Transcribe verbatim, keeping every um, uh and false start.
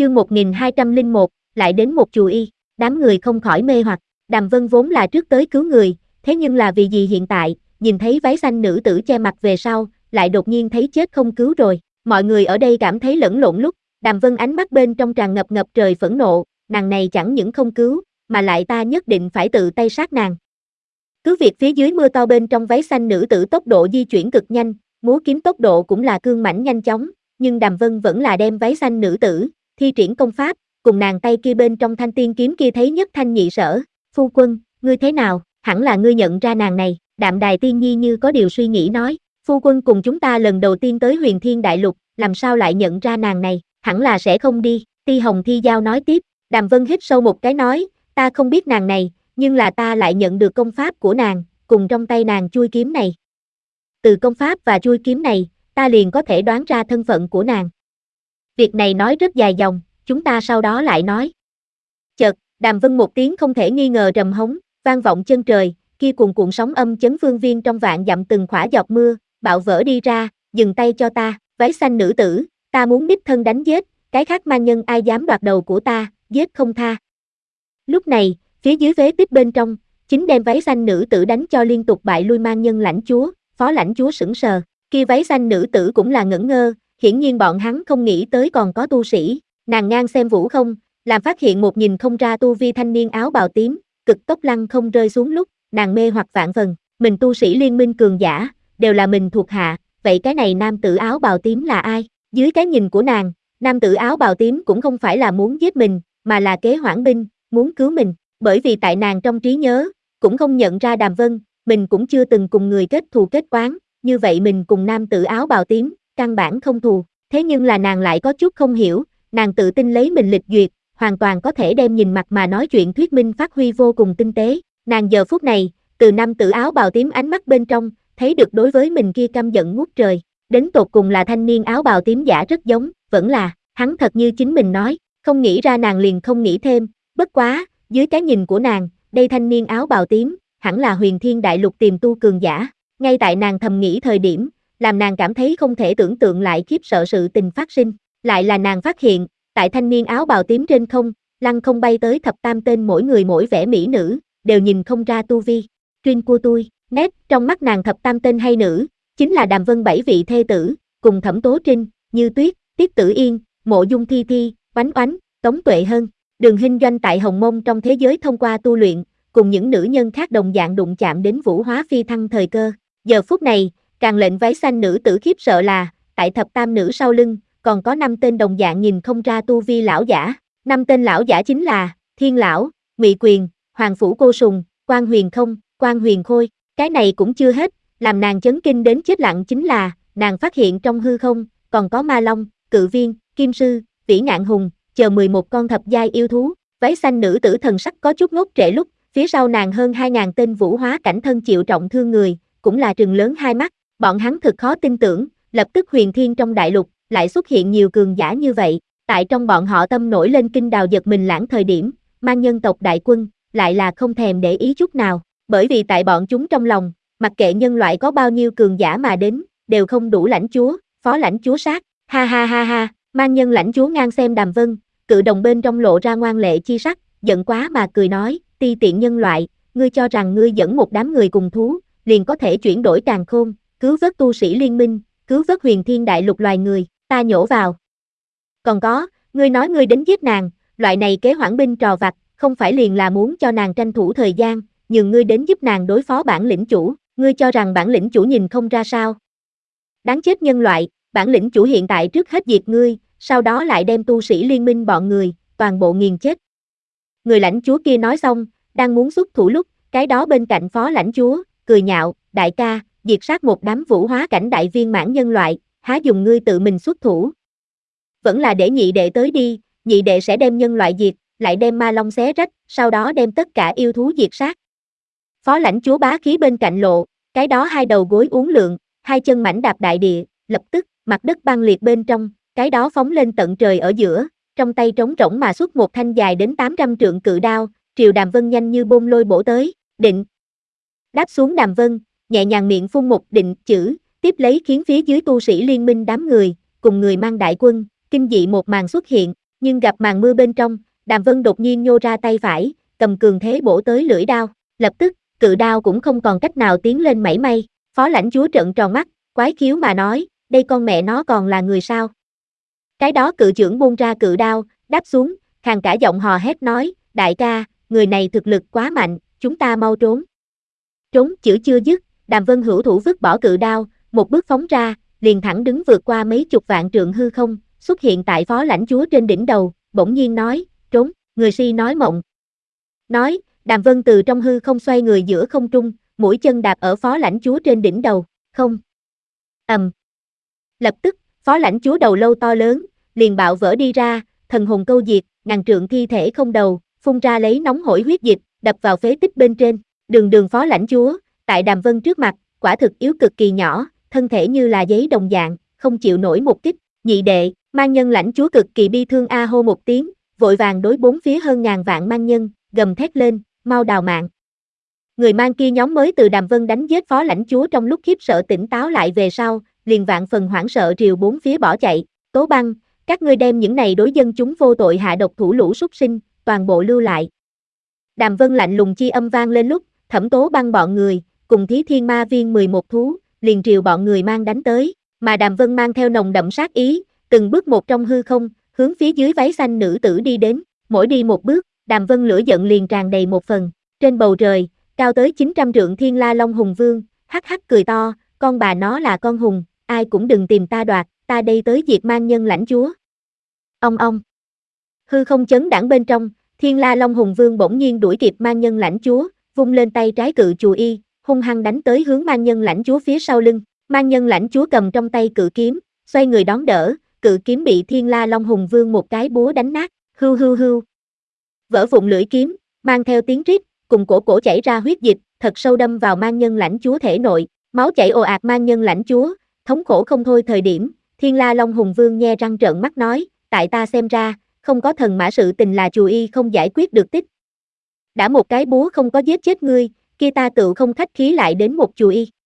Chương một nghìn hai trăm lẻ một, lại đến một chù y, đám người không khỏi mê hoặc, Đàm Vân vốn là trước tới cứu người, thế nhưng là vì gì hiện tại, nhìn thấy váy xanh nữ tử che mặt về sau, lại đột nhiên thấy chết không cứu rồi, mọi người ở đây cảm thấy lẫn lộn lúc, Đàm Vân ánh mắt bên trong tràn ngập ngập trời phẫn nộ, nàng này chẳng những không cứu, mà lại ta nhất định phải tự tay sát nàng. Cứ việc phía dưới mưa to bên trong váy xanh nữ tử tốc độ di chuyển cực nhanh, múa kiếm tốc độ cũng là cương mãnh nhanh chóng, nhưng Đàm Vân vẫn là đem váy xanh nữ tử, thi triển công pháp, cùng nàng tay kia bên trong thanh tiên kiếm kia thấy nhất thanh nhị sở, phu quân, ngươi thế nào, hẳn là ngươi nhận ra nàng này, Đạm Đài Tiên Nhi như có điều suy nghĩ nói, phu quân cùng chúng ta lần đầu tiên tới Huyền Thiên Đại Lục, làm sao lại nhận ra nàng này, hẳn là sẽ không đi, Ti Hồng Thi Giao nói tiếp, Đàm Vân hít sâu một cái nói, ta không biết nàng này, nhưng là ta lại nhận được công pháp của nàng, cùng trong tay nàng chui kiếm này. Từ công pháp và chui kiếm này, ta liền có thể đoán ra thân phận của nàng. Việc này nói rất dài dòng, chúng ta sau đó lại nói. Chợt, Đàm Vân một tiếng không thể nghi ngờ trầm hống, vang vọng chân trời, kia cuồn cuộn sóng âm chấn phương viên trong vạn dặm từng khỏa giọt mưa, bạo vỡ đi ra, dừng tay cho ta, váy xanh nữ tử, ta muốn đích thân đánh giết, cái khác man nhân ai dám đoạt đầu của ta, giết không tha. Lúc này, phía dưới vế tích bên trong, chính đem váy xanh nữ tử đánh cho liên tục bại lui man nhân lãnh chúa, phó lãnh chúa sững sờ, kia váy xanh nữ tử cũng là ngẩn ngơ, hiển nhiên bọn hắn không nghĩ tới còn có tu sĩ, nàng ngang xem vũ không, làm phát hiện một nhìn không ra tu vi thanh niên áo bào tím, cực tốc lăng không rơi xuống lúc, nàng mê hoặc vạn phần, mình tu sĩ liên minh cường giả, đều là mình thuộc hạ, vậy cái này nam tử áo bào tím là ai? Dưới cái nhìn của nàng, nam tử áo bào tím cũng không phải là muốn giết mình, mà là kế hoãn binh, muốn cứu mình, bởi vì tại nàng trong trí nhớ, cũng không nhận ra Đàm Vân, mình cũng chưa từng cùng người kết thù kết oán, như vậy mình cùng nam tử áo bào tím, căn bản không thù, thế nhưng là nàng lại có chút không hiểu, nàng tự tin lấy mình lịch duyệt, hoàn toàn có thể đem nhìn mặt mà nói chuyện thuyết minh phát huy vô cùng tinh tế, nàng giờ phút này, từ nam tử áo bào tím ánh mắt bên trong, thấy được đối với mình kia căm giận ngút trời, đến tột cùng là thanh niên áo bào tím giả rất giống, vẫn là, hắn thật như chính mình nói, không nghĩ ra nàng liền không nghĩ thêm, bất quá, dưới cái nhìn của nàng, đây thanh niên áo bào tím, hẳn là Huyền Thiên Đại Lục tiềm tu cường giả, ngay tại nàng thầm nghĩ thời điểm, làm nàng cảm thấy không thể tưởng tượng lại khiếp sợ sự tình phát sinh, lại là nàng phát hiện, tại thanh niên áo bào tím trên không, lăng không bay tới thập tam tên mỗi người mỗi vẻ mỹ nữ, đều nhìn không ra tu vi, chuyên của tôi, nét, trong mắt nàng thập tam tên hay nữ, chính là Đàm Vân bảy vị thê tử, cùng Thẩm Tố Trinh, Như Tuyết, Tiết Tử Yên, Mộ Dung Thi Thi, Oánh Oánh, Tống Tuệ Hân, Đường Hinh Doanh tại Hồng Mông trong thế giới thông qua tu luyện, cùng những nữ nhân khác đồng dạng đụng chạm đến vũ hóa phi thăng thời cơ. Giờ phút này, càng lệnh váy xanh nữ tử khiếp sợ là, tại thập tam nữ sau lưng, còn có năm tên đồng dạng nhìn không ra tu vi lão giả. Năm tên lão giả chính là, Thiên Lão, Ngụy Quyền, Hoàng Phủ Cô Sùng, Quan Huyền Không, Quan Huyền Khôi. Cái này cũng chưa hết, làm nàng chấn kinh đến chết lặng chính là, nàng phát hiện trong hư không, còn có Ma Long, Cự Viên, Kim Sư, Vĩ Ngạn Hùng, chờ mười một con thập giai yêu thú. Váy xanh nữ tử thần sắc có chút ngốc trệ lúc, phía sau nàng hơn hai ngàn tên vũ hóa cảnh thân chịu trọng thương người, cũng là trừng lớn hai mắt, bọn hắn thực khó tin tưởng, lập tức Huyền Thiên trong đại lục, lại xuất hiện nhiều cường giả như vậy, tại trong bọn họ tâm nổi lên kinh đào giật mình lãng thời điểm, mang nhân tộc đại quân, lại là không thèm để ý chút nào, bởi vì tại bọn chúng trong lòng, mặc kệ nhân loại có bao nhiêu cường giả mà đến, đều không đủ lãnh chúa, phó lãnh chúa sát, ha ha ha ha, mang nhân lãnh chúa ngang xem Đàm Vân, cự đồng bên trong lộ ra ngoan lệ chi sắc, giận quá mà cười nói, ti tiện nhân loại, ngươi cho rằng ngươi dẫn một đám người cùng thú, liền có thể chuyển đổi càn khôn, cứu vớt tu sĩ liên minh, cứu vớt Huyền Thiên Đại Lục loài người, ta nhổ vào. Còn có, ngươi nói ngươi đến giết nàng, loại này kế hoãn binh trò vặt, không phải liền là muốn cho nàng tranh thủ thời gian, nhường ngươi đến giúp nàng đối phó bản lĩnh chủ, ngươi cho rằng bản lĩnh chủ nhìn không ra sao. Đáng chết nhân loại, bản lĩnh chủ hiện tại trước hết diệt ngươi, sau đó lại đem tu sĩ liên minh bọn người, toàn bộ nghiền chết. Người lãnh chúa kia nói xong, đang muốn xuất thủ lúc, cái đó bên cạnh phó lãnh chúa, cười nhạo, đại ca, diệt sát một đám vũ hóa cảnh đại viên mãn nhân loại, há dùng ngươi tự mình xuất thủ. Vẫn là để nhị đệ tới đi, nhị đệ sẽ đem nhân loại diệt, lại đem ma long xé rách, sau đó đem tất cả yêu thú diệt sát. Phó lãnh chúa bá khí bên cạnh lộ, cái đó hai đầu gối uốn lượn, hai chân mảnh đạp đại địa, lập tức, mặt đất băng liệt bên trong, cái đó phóng lên tận trời ở giữa, trong tay trống rỗng mà xuất một thanh dài đến tám trăm trượng cự đao, triều Đàm Vân nhanh như bôn lôi bổ tới, định. Đáp xuống Đàm Vân, nhẹ nhàng miệng phun một định chữ, tiếp lấy khiến phía dưới tu sĩ liên minh đám người, cùng người mang đại quân, kinh dị một màn xuất hiện, Nhưng gặp màn mưa bên trong, Đàm Vân đột nhiên nhô ra tay phải, cầm cường thế bổ tới lưỡi đao, lập tức, cự đao cũng không còn cách nào tiến lên mảy may, Phó lãnh chúa trợn tròn mắt, quái khiếu mà nói, đây con mẹ nó còn là người sao? Cái đó cự trưởng buông ra cự đao, đáp xuống, khàn cả giọng hò hét nói, đại ca, người này thực lực quá mạnh, chúng ta mau trốn. Trốn chữ chưa dứt, Đàm Vân hữu thủ vứt bỏ cự đao, một bước phóng ra, liền thẳng đứng vượt qua mấy chục vạn trượng hư không, xuất hiện tại phó lãnh chúa trên đỉnh đầu, bỗng nhiên nói, trốn, người si nói mộng. Nói, Đàm Vân từ trong hư không xoay người giữa không trung, mũi chân đạp ở phó lãnh chúa trên đỉnh đầu, không. ầm. Um. Lập tức, phó lãnh chúa đầu lâu to lớn, liền bạo vỡ đi ra, thần hồn câu diệt, ngàn trượng thi thể không đầu, phun ra lấy nóng hổi huyết dịch, đập vào phế tích bên trên, đường đường phó lãnh chúa, tại Đàm Vân trước mặt, quả thực yếu cực kỳ nhỏ, thân thể như là giấy đồng dạng, không chịu nổi một kích, nhị đệ, mang nhân lãnh chúa cực kỳ bi thương a hô một tiếng, vội vàng đối bốn phía hơn ngàn vạn mang nhân, gầm thét lên, mau đào mạng. Người mang kia nhóm mới từ Đàm Vân đánh giết phó lãnh chúa trong lúc khiếp sợ tỉnh táo lại về sau, liền vạn phần hoảng sợ triều bốn phía bỏ chạy, Tố Băng, các ngươi đem những này đối dân chúng vô tội hạ độc thủ lũ súc sinh, toàn bộ lưu lại. Đàm Vân lạnh lùng chi âm vang lên lúc, Thẩm Tố Băng bọn người, cùng Thí Thiên Ma Viên mười một thú, liền triều bọn người mang đánh tới, mà Đàm Vân mang theo nồng đậm sát ý, từng bước một trong hư không, hướng phía dưới váy xanh nữ tử đi đến, mỗi đi một bước, Đàm Vân lửa giận liền tràn đầy một phần, trên bầu trời, cao tới chín trăm trượng Thiên La Long Hùng Vương, hắc hắc cười to, con bà nó là con hùng, ai cũng đừng tìm ta đoạt, ta đây tới diệt mang nhân lãnh chúa. Ông ông. Hư không chấn đãng bên trong, Thiên La Long Hùng Vương bỗng nhiên đuổi kịp mang nhân lãnh chúa, vung lên tay trái cự chù y, hung hăng đánh tới hướng mang nhân lãnh chúa phía sau lưng, mang nhân lãnh chúa cầm trong tay cự kiếm, xoay người đón đỡ, cự kiếm bị Thiên La Long Hùng Vương một cái búa đánh nát, hưu hưu hưu. Vỡ vụn lưỡi kiếm, mang theo tiếng rít, cùng cổ cổ chảy ra huyết dịch, thật sâu đâm vào mang nhân lãnh chúa thể nội, máu chảy ồ ạt mang nhân lãnh chúa, thống khổ không thôi thời điểm, Thiên La Long Hùng Vương nhe răng trợn mắt nói, tại ta xem ra, không có thần mã sự tình là chù y không giải quyết được tích. Đã một cái búa không có giết chết ngươi, kia ta tự không khách khí lại đến một chù y.